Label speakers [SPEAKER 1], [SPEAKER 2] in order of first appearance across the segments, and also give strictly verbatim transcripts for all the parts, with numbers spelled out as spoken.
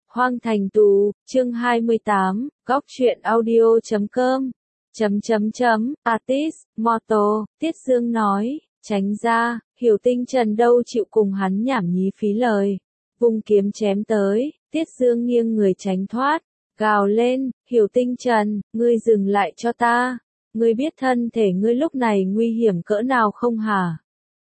[SPEAKER 1] Hoang Thành Tù, chương hai mươi tám, góc truyện audio chấm com, chấm chấm chấm, artist, motto, Tiết Dương nói, tránh ra, Hiểu Tinh Trần đâu chịu cùng hắn nhảm nhí phí lời, vung kiếm chém tới, Tiết Dương nghiêng người tránh thoát, gào lên, Hiểu Tinh Trần, ngươi dừng lại cho ta, ngươi biết thân thể ngươi lúc này nguy hiểm cỡ nào không hả?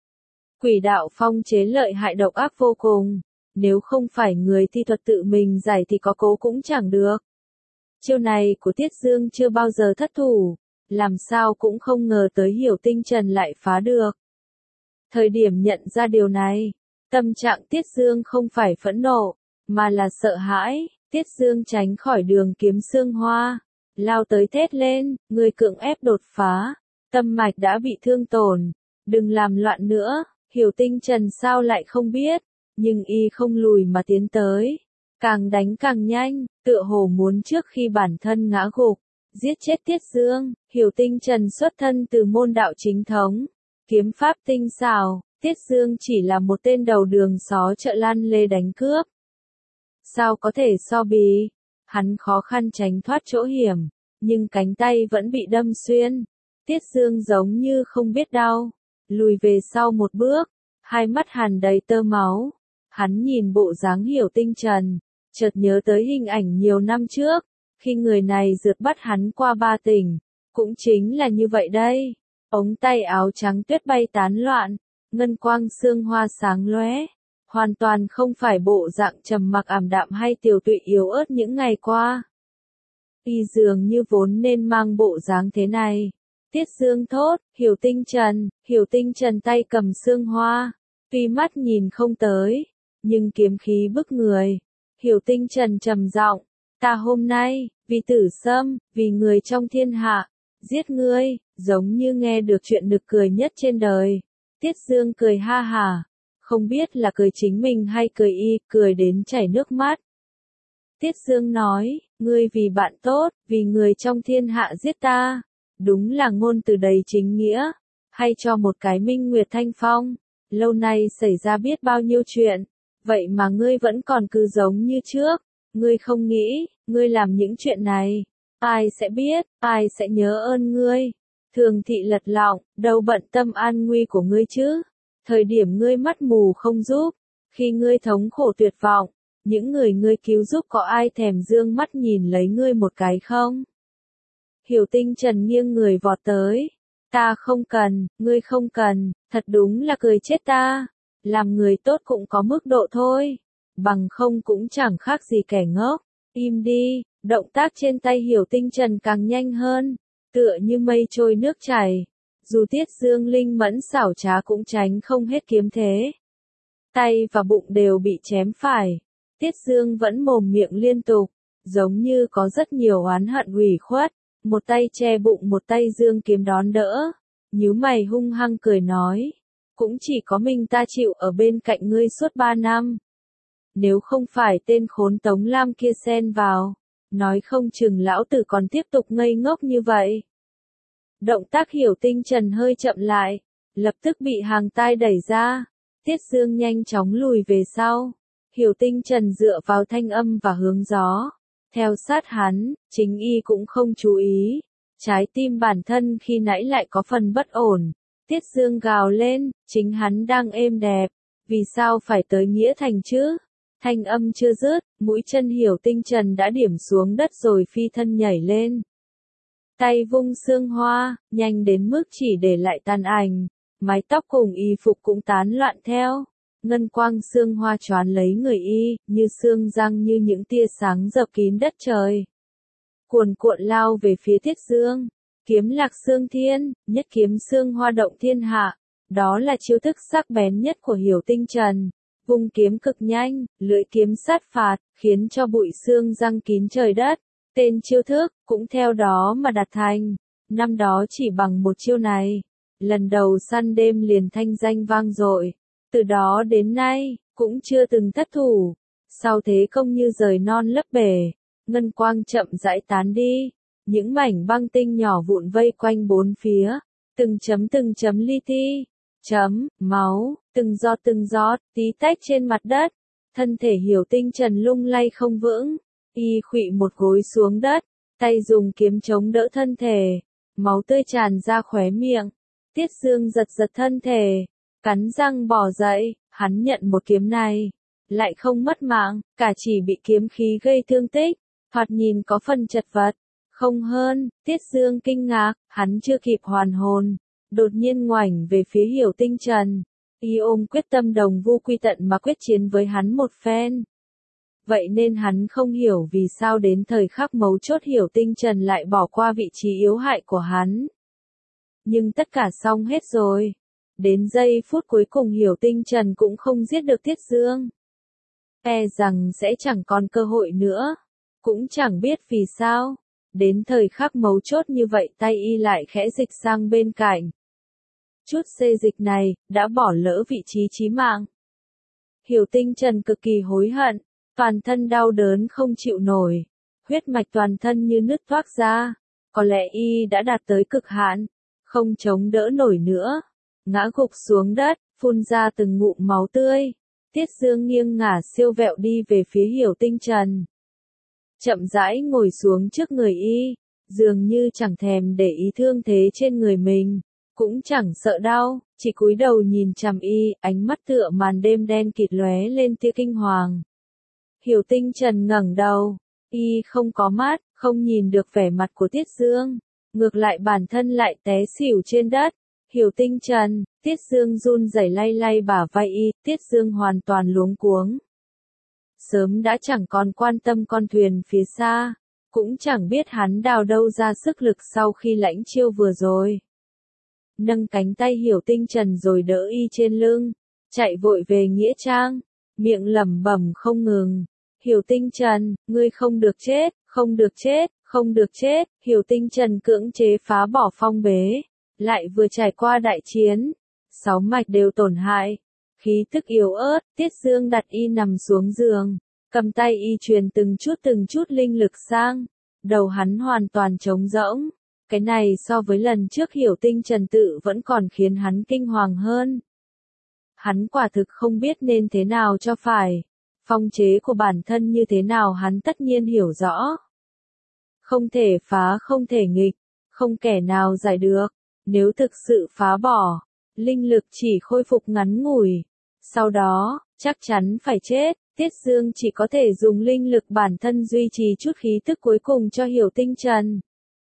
[SPEAKER 1] Quỷ đạo phong chế lợi hại độc ác vô cùng. Nếu không phải người thi thuật tự mình giải thì có cố cũng chẳng được. Chiêu này của Tiết Dương chưa bao giờ thất thủ, làm sao cũng không ngờ tới Hiểu Tinh Trần lại phá được. Thời điểm nhận ra điều này, tâm trạng Tiết Dương không phải phẫn nộ, mà là sợ hãi. Tiết Dương tránh khỏi đường kiếm xương hoa, lao tới thét lên, người cưỡng ép đột phá, tâm mạch đã bị thương tổn, đừng làm loạn nữa. Hiểu Tinh Trần sao lại không biết. Nhưng y không lùi mà tiến tới, càng đánh càng nhanh, tựa hồ muốn trước khi bản thân ngã gục, giết chết Tiết Dương. Hiểu Tinh Trần xuất thân từ môn đạo chính thống, kiếm pháp tinh xảo, Tiết Dương chỉ là một tên đầu đường xó chợ lan lê đánh cướp. Sao có thể so bì, hắn khó khăn tránh thoát chỗ hiểm, nhưng cánh tay vẫn bị đâm xuyên. Tiết Dương giống như không biết đau, lùi về sau một bước, hai mắt hằn đầy tơ máu. Hắn nhìn bộ dáng Hiểu Tinh Trần, chợt nhớ tới hình ảnh nhiều năm trước, khi người này rượt bắt hắn qua ba tỉnh, cũng chính là như vậy đây. Ống tay áo trắng tuyết bay tán loạn, ngân quang sương hoa sáng lóe, hoàn toàn không phải bộ dạng trầm mặc ảm đạm hay tiều tụy yếu ớt những ngày qua. Y dường như vốn nên mang bộ dáng thế này. Tiết Dương thốt, Hiểu Tinh Trần, Hiểu Tinh Trần tay cầm sương hoa, tuy mắt nhìn không tới, nhưng kiếm khí bức người. Hiểu Tinh Trần trầm giọng, ta hôm nay, vì Tử Sâm, vì người trong thiên hạ, giết ngươi, giống như nghe được chuyện nực cười nhất trên đời. Tiết Dương cười ha hả, không biết là cười chính mình hay cười y, cười đến chảy nước mắt. Tiết Dương nói, ngươi vì bạn tốt, vì người trong thiên hạ giết ta, đúng là ngôn từ đầy chính nghĩa, hay cho một cái minh nguyệt thanh phong, lâu nay xảy ra biết bao nhiêu chuyện. Vậy mà ngươi vẫn còn cứ giống như trước, ngươi không nghĩ, ngươi làm những chuyện này, ai sẽ biết, ai sẽ nhớ ơn ngươi. Thường thị lật lọng, đâu bận tâm an nguy của ngươi chứ. Thời điểm ngươi mắt mù không giúp, khi ngươi thống khổ tuyệt vọng, những người ngươi cứu giúp có ai thèm dương mắt nhìn lấy ngươi một cái không? Hiểu Tinh Trần nghiêng người vọt tới, ta không cần, ngươi không cần, thật đúng là cười chết ta. Làm người tốt cũng có mức độ thôi, bằng không cũng chẳng khác gì kẻ ngốc. Im đi, động tác trên tay Hiểu Tinh Trần càng nhanh hơn, tựa như mây trôi nước chảy. Dù Tiết Dương linh mẫn xảo trá cũng tránh không hết kiếm thế. Tay và bụng đều bị chém phải. Tiết Dương vẫn mồm miệng liên tục, giống như có rất nhiều oán hận ủy khuất. Một tay che bụng một tay dương kiếm đón đỡ. Nhíu mày hung hăng cười nói. Cũng chỉ có mình ta chịu ở bên cạnh ngươi suốt ba năm. Nếu không phải tên khốn Tống Lam kia xen vào, nói không chừng lão tử còn tiếp tục ngây ngốc như vậy. Động tác Hiểu Tinh Trần hơi chậm lại, lập tức bị hàng tai đẩy ra. Tiết Dương nhanh chóng lùi về sau. Hiểu Tinh Trần dựa vào thanh âm và hướng gió, theo sát hắn, chính y cũng không chú ý. Trái tim bản thân khi nãy lại có phần bất ổn. Tiết Dương gào lên, chính hắn đang êm đẹp, vì sao phải tới Nghĩa Thành chứ? Thanh âm chưa dứt, mũi chân Hiểu Tinh Trần đã điểm xuống đất rồi phi thân nhảy lên. Tay vung sương hoa, nhanh đến mức chỉ để lại tàn ảnh, mái tóc cùng y phục cũng tán loạn theo. Ngân quang sương hoa choán lấy người y, như sương răng như những tia sáng dập kín đất trời. Cuồn cuộn lao về phía Tiết Dương. Kiếm lạc xương thiên, nhất kiếm xương hoa động thiên hạ, đó là chiêu thức sắc bén nhất của Hiểu Tinh Trần. Vung kiếm cực nhanh, lưỡi kiếm sát phạt, khiến cho bụi xương răng kín trời đất. Tên chiêu thức, cũng theo đó mà đặt thành. Năm đó chỉ bằng một chiêu này, lần đầu săn đêm liền thanh danh vang dội. Từ đó đến nay, cũng chưa từng thất thủ. Sau thế công như rời non lấp bể, ngân quang chậm rãi tán đi. Những mảnh băng tinh nhỏ vụn vây quanh bốn phía, từng chấm từng chấm li ti, chấm, máu, từng giọt từng giọt, tí tách trên mặt đất. thân thể Hiểu Tinh Trần lung lay không vững, y khuỵu một gối xuống đất, tay dùng kiếm chống đỡ thân thể, máu tươi tràn ra khóe miệng. Tiết Dương giật giật thân thể, cắn răng bò dậy, hắn nhận một kiếm này, lại không mất mạng, cả chỉ bị kiếm khí gây thương tích, thoạt nhìn có phần chật vật, không hơn. Tiết Dương kinh ngạc, hắn chưa kịp hoàn hồn, đột nhiên ngoảnh về phía Hiểu Tinh Trần, y ôm quyết tâm đồng vu quy tận mà quyết chiến với hắn một phen. Vậy nên hắn không hiểu vì sao đến thời khắc mấu chốt Hiểu Tinh Trần lại bỏ qua vị trí yếu hại của hắn. Nhưng tất cả xong hết rồi. Đến giây phút cuối cùng Hiểu Tinh Trần cũng không giết được Tiết Dương. E rằng sẽ chẳng còn cơ hội nữa. Cũng chẳng biết vì sao. Đến thời khắc mấu chốt như vậy tay y lại khẽ dịch sang bên cạnh. Chút xê dịch này, đã bỏ lỡ vị trí chí mạng. Hiểu Tinh Trần cực kỳ hối hận, toàn thân đau đớn không chịu nổi. Huyết mạch toàn thân như nứt toác ra. Có lẽ y đã đạt tới cực hạn, không chống đỡ nổi nữa. Ngã gục xuống đất, phun ra từng ngụm máu tươi. Tiết Dương nghiêng ngả siêu vẹo đi về phía Hiểu Tinh Trần. Chậm rãi ngồi xuống trước người y, dường như chẳng thèm để ý thương thế trên người mình, cũng chẳng sợ đau, chỉ cúi đầu nhìn chằm y, ánh mắt tựa màn đêm đen kịt lóe lên tia kinh hoàng. Hiểu Tinh Trần ngẩng đầu, y không có mắt, không nhìn được vẻ mặt của Tiết Dương, ngược lại bản thân lại té xỉu trên đất. Hiểu Tinh Trần, Tiết Dương run rẩy lay lay bả vai y, Tiết Dương hoàn toàn luống cuống. Sớm đã chẳng còn quan tâm con thuyền phía xa, cũng chẳng biết hắn đào đâu ra sức lực sau khi lãnh chiêu vừa rồi. Nâng cánh tay Hiểu Tinh Trần rồi đỡ y trên lưng, chạy vội về nghĩa trang, miệng lẩm bẩm không ngừng. Hiểu Tinh Trần, ngươi không được chết, không được chết, không được chết. Hiểu Tinh Trần cưỡng chế phá bỏ phong bế, lại vừa trải qua đại chiến, sáu mạch đều tổn hại, khí tức yếu ớt. Tiết Dương đặt y nằm xuống giường, cầm tay y truyền từng chút từng chút linh lực sang, đầu hắn hoàn toàn trống rỗng. Cái này so với lần trước Hiểu Tinh Trần tự vẫn còn khiến hắn kinh hoàng hơn. Hắn quả thực không biết nên thế nào cho phải. Phong chế của bản thân như thế nào hắn tất nhiên hiểu rõ. Không thể phá, không thể nghịch, không kẻ nào giải được. Nếu thực sự phá bỏ, linh lực chỉ khôi phục ngắn ngủi. Sau đó, chắc chắn phải chết. Tiết Dương chỉ có thể dùng linh lực bản thân duy trì chút khí tức cuối cùng cho Hiểu Tinh Trần.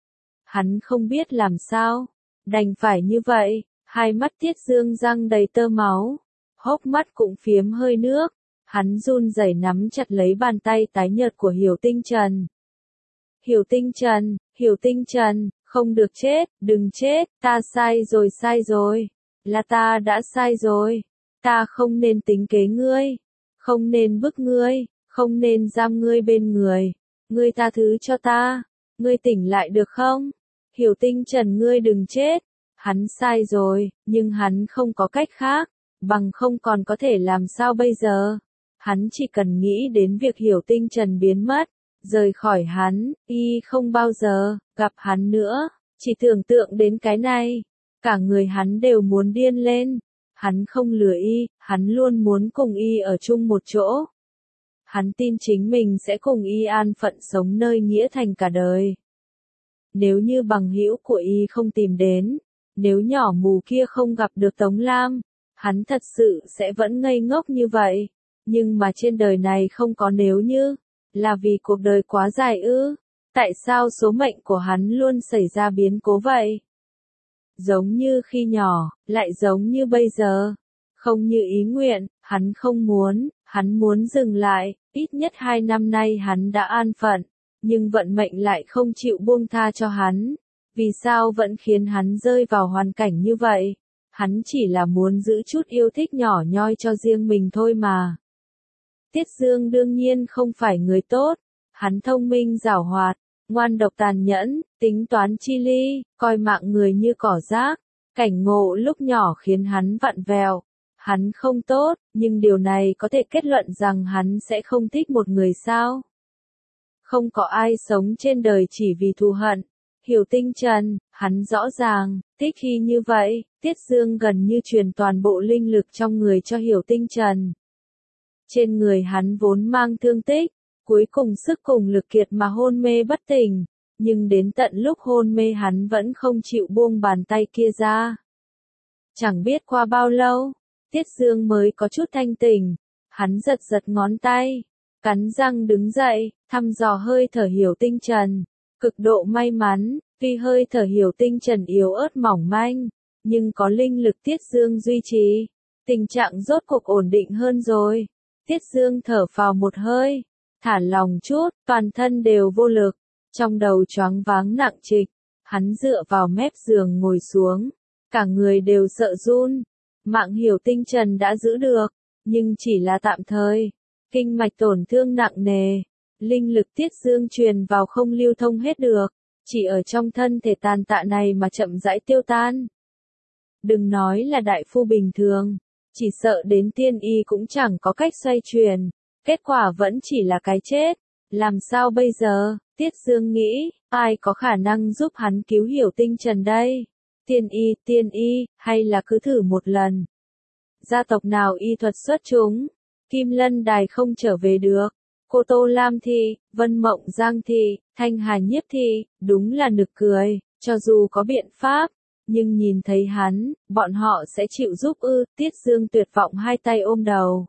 [SPEAKER 1] Hắn không biết làm sao, đành phải như vậy. Hai mắt Tiết Dương răng đầy tơ máu, hốc mắt cũng phiếm hơi nước. Hắn run rẩy nắm chặt lấy bàn tay tái nhợt của Hiểu Tinh Trần. Hiểu Tinh Trần, Hiểu Tinh Trần, không được chết, đừng chết, ta sai rồi sai rồi, là ta đã sai rồi, ta không nên tính kế ngươi, không nên bức ngươi, không nên giam ngươi bên người, ngươi tha thứ cho ta, ngươi tỉnh lại được không? Hiểu Tinh Trần, ngươi đừng chết. Hắn sai rồi, nhưng hắn không có cách khác, bằng không còn có thể làm sao bây giờ? Hắn chỉ cần nghĩ đến việc Hiểu Tinh Trần biến mất, rời khỏi hắn, y không bao giờ gặp hắn nữa. Chỉ tưởng tượng đến cái này, cả người hắn đều muốn điên lên. Hắn không lừa y, hắn luôn muốn cùng y ở chung một chỗ. Hắn tin chính mình sẽ cùng y an phận sống nơi nghĩa thành cả đời. Nếu như bằng hữu của y không tìm đến, nếu nhỏ mù kia không gặp được Tống Lam, hắn thật sự sẽ vẫn ngây ngốc như vậy. Nhưng mà trên đời này không có nếu như, là vì cuộc đời quá dài ư? Tại sao số mệnh của hắn luôn xảy ra biến cố vậy? Giống như khi nhỏ, lại giống như bây giờ. Không như ý nguyện, hắn không muốn, hắn muốn dừng lại, ít nhất hai năm nay hắn đã an phận, nhưng vận mệnh lại không chịu buông tha cho hắn. Vì sao vẫn khiến hắn rơi vào hoàn cảnh như vậy? Hắn chỉ là muốn giữ chút yêu thích nhỏ nhoi cho riêng mình thôi mà. Tiết Dương đương nhiên không phải người tốt, hắn thông minh giảo hoạt, ngoan độc tàn nhẫn, tính toán chi ly, coi mạng người như cỏ rác, cảnh ngộ lúc nhỏ khiến hắn vặn vẹo. Hắn không tốt, nhưng điều này có thể kết luận rằng hắn sẽ không thích một người sao? Không có ai sống trên đời chỉ vì thù hận. Hiểu Tinh Trần, hắn rõ ràng, thích khi như vậy, Tiết Dương gần như truyền toàn bộ linh lực trong người cho Hiểu Tinh Trần. Trên người hắn vốn mang thương tích, cuối cùng sức cùng lực kiệt mà hôn mê bất tỉnh, nhưng đến tận lúc hôn mê hắn vẫn không chịu buông bàn tay kia ra. Chẳng biết qua bao lâu, Tiết Dương mới có chút thanh tỉnh, hắn giật giật ngón tay, cắn răng đứng dậy, thăm dò hơi thở Hiểu Tinh Trần, cực độ may mắn, tuy hơi thở Hiểu Tinh Trần yếu ớt mỏng manh, nhưng có linh lực Tiết Dương duy trì, tình trạng rốt cuộc ổn định hơn rồi. Tiết Dương thở phào một hơi, thả lòng chút, toàn thân đều vô lực, trong đầu choáng váng nặng trịch, hắn dựa vào mép giường ngồi xuống, cả người đều sợ run. Mạng Hiểu Tinh Trần đã giữ được, nhưng chỉ là tạm thời, kinh mạch tổn thương nặng nề, linh lực Tiết Dương truyền vào không lưu thông hết được, chỉ ở trong thân thể tàn tạ này mà chậm rãi tiêu tan. Đừng nói là đại phu bình thường, chỉ sợ đến tiên y cũng chẳng có cách xoay chuyển, kết quả vẫn chỉ là cái chết. Làm sao bây giờ? Tiết Dương nghĩ, ai có khả năng giúp hắn cứu Hiểu Tinh Trần đây? Tiên y, tiên y, hay là cứ thử một lần? Gia tộc nào y thuật xuất chúng? Kim Lân Đài không trở về được. Cô Tô Lam Thị, Vân Mộng Giang Thị, Thanh Hà Nhiếp Thị, đúng là nực cười, cho dù có biện pháp, nhưng nhìn thấy hắn, bọn họ sẽ chịu giúp ư? Tiết Dương tuyệt vọng hai tay ôm đầu,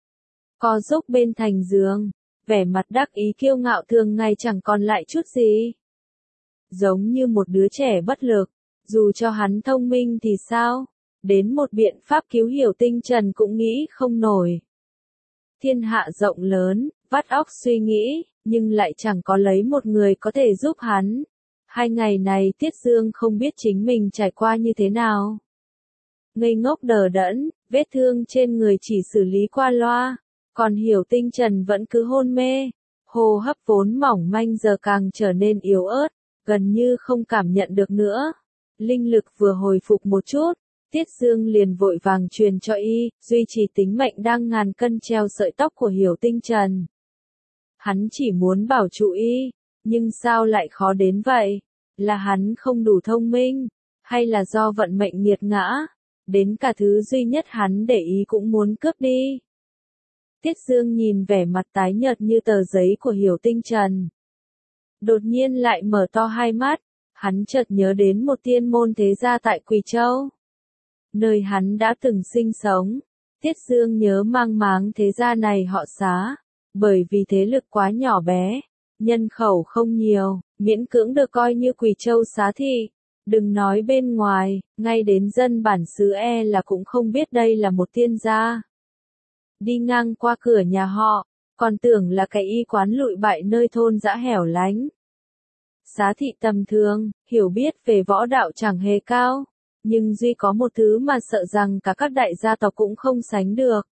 [SPEAKER 1] co giúp bên thành giường, vẻ mặt đắc ý kiêu ngạo thường ngày chẳng còn lại chút gì. Giống như một đứa trẻ bất lực, dù cho hắn thông minh thì sao, đến một biện pháp cứu Hiểu Tinh Trần cũng nghĩ không nổi. Thiên hạ rộng lớn, vắt óc suy nghĩ, nhưng lại chẳng có lấy một người có thể giúp hắn. Hai ngày này Tiết Dương không biết chính mình trải qua như thế nào. Ngây ngốc đờ đẫn, vết thương trên người chỉ xử lý qua loa, còn Hiểu Tinh Trần vẫn cứ hôn mê. Hô hấp vốn mỏng manh giờ càng trở nên yếu ớt, gần như không cảm nhận được nữa. Linh lực vừa hồi phục một chút, Tiết Dương liền vội vàng truyền cho y, duy trì tính mệnh đang ngàn cân treo sợi tóc của Hiểu Tinh Trần. Hắn chỉ muốn bảo trụ y, nhưng sao lại khó đến vậy? Là hắn không đủ thông minh, hay là do vận mệnh nghiệt ngã? Đến cả thứ duy nhất hắn để ý cũng muốn cướp đi. Tiết Dương nhìn vẻ mặt tái nhợt như tờ giấy của Hiểu Tinh Trần. Đột nhiên lại mở to hai mắt, hắn chợt nhớ đến một tiên môn thế gia tại Quỳ Châu, nơi hắn đã từng sinh sống. Tiết Dương nhớ mang máng thế gia này họ Xá, bởi vì thế lực quá nhỏ bé, nhân khẩu không nhiều, miễn cưỡng được coi như Quỳ Châu Xá thị. Đừng nói bên ngoài, ngay đến dân bản xứ e là cũng không biết đây là một tiên gia. Đi ngang qua cửa nhà họ, còn tưởng là cái y quán lụi bại nơi thôn dã hẻo lánh. Xá thị tầm thường, hiểu biết về võ đạo chẳng hề cao, nhưng duy có một thứ mà sợ rằng cả các đại gia tộc cũng không sánh được.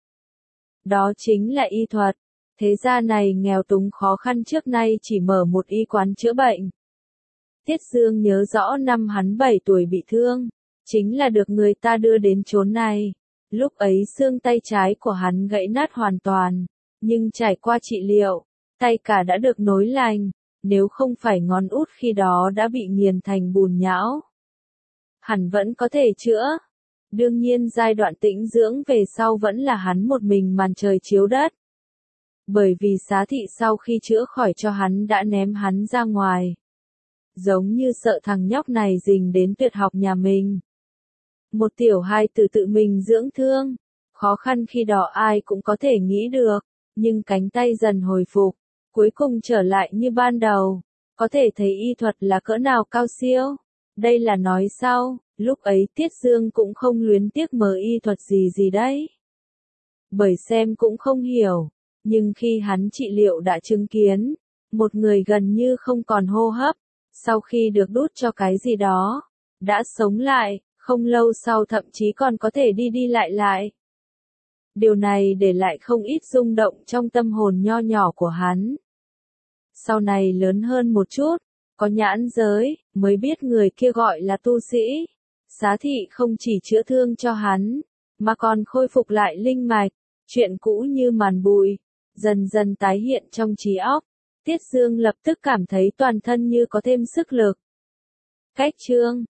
[SPEAKER 1] Đó chính là y thuật. Thế gia này nghèo túng khó khăn trước nay chỉ mở một y quán chữa bệnh. Tiết Dương nhớ rõ năm hắn bảy tuổi bị thương, chính là được người ta đưa đến chốn này. Lúc ấy xương tay trái của hắn gãy nát hoàn toàn, nhưng trải qua trị liệu, tay cả đã được nối lành, nếu không phải ngón út khi đó đã bị nghiền thành bùn nhão, hẳn vẫn có thể chữa. Đương nhiên giai đoạn tĩnh dưỡng về sau vẫn là hắn một mình màn trời chiếu đất. Bởi vì Xá thị sau khi chữa khỏi cho hắn đã ném hắn ra ngoài. Giống như sợ thằng nhóc này dính đến tuyệt học nhà mình. Một tiểu hài tử tự mình dưỡng thương, khó khăn khi đó ai cũng có thể nghĩ được, nhưng cánh tay dần hồi phục, cuối cùng trở lại như ban đầu, có thể thấy y thuật là cỡ nào cao siêu. Đây là nói sau, lúc ấy Tiết Dương cũng không luyến tiếc mờ y thuật gì gì đấy. Bởi xem cũng không hiểu, nhưng khi hắn trị liệu đã chứng kiến, một người gần như không còn hô hấp, sau khi được đút cho cái gì đó, đã sống lại, không lâu sau thậm chí còn có thể đi đi lại lại. Điều này để lại không ít rung động trong tâm hồn nho nhỏ của hắn. Sau này lớn hơn một chút, có nhãn giới, mới biết người kia gọi là tu sĩ. Xá thị không chỉ chữa thương cho hắn, mà còn khôi phục lại linh mạch, chuyện cũ như màn bụi, dần dần tái hiện trong trí óc. Tiết Dương lập tức cảm thấy toàn thân như có thêm sức lực. Cách chương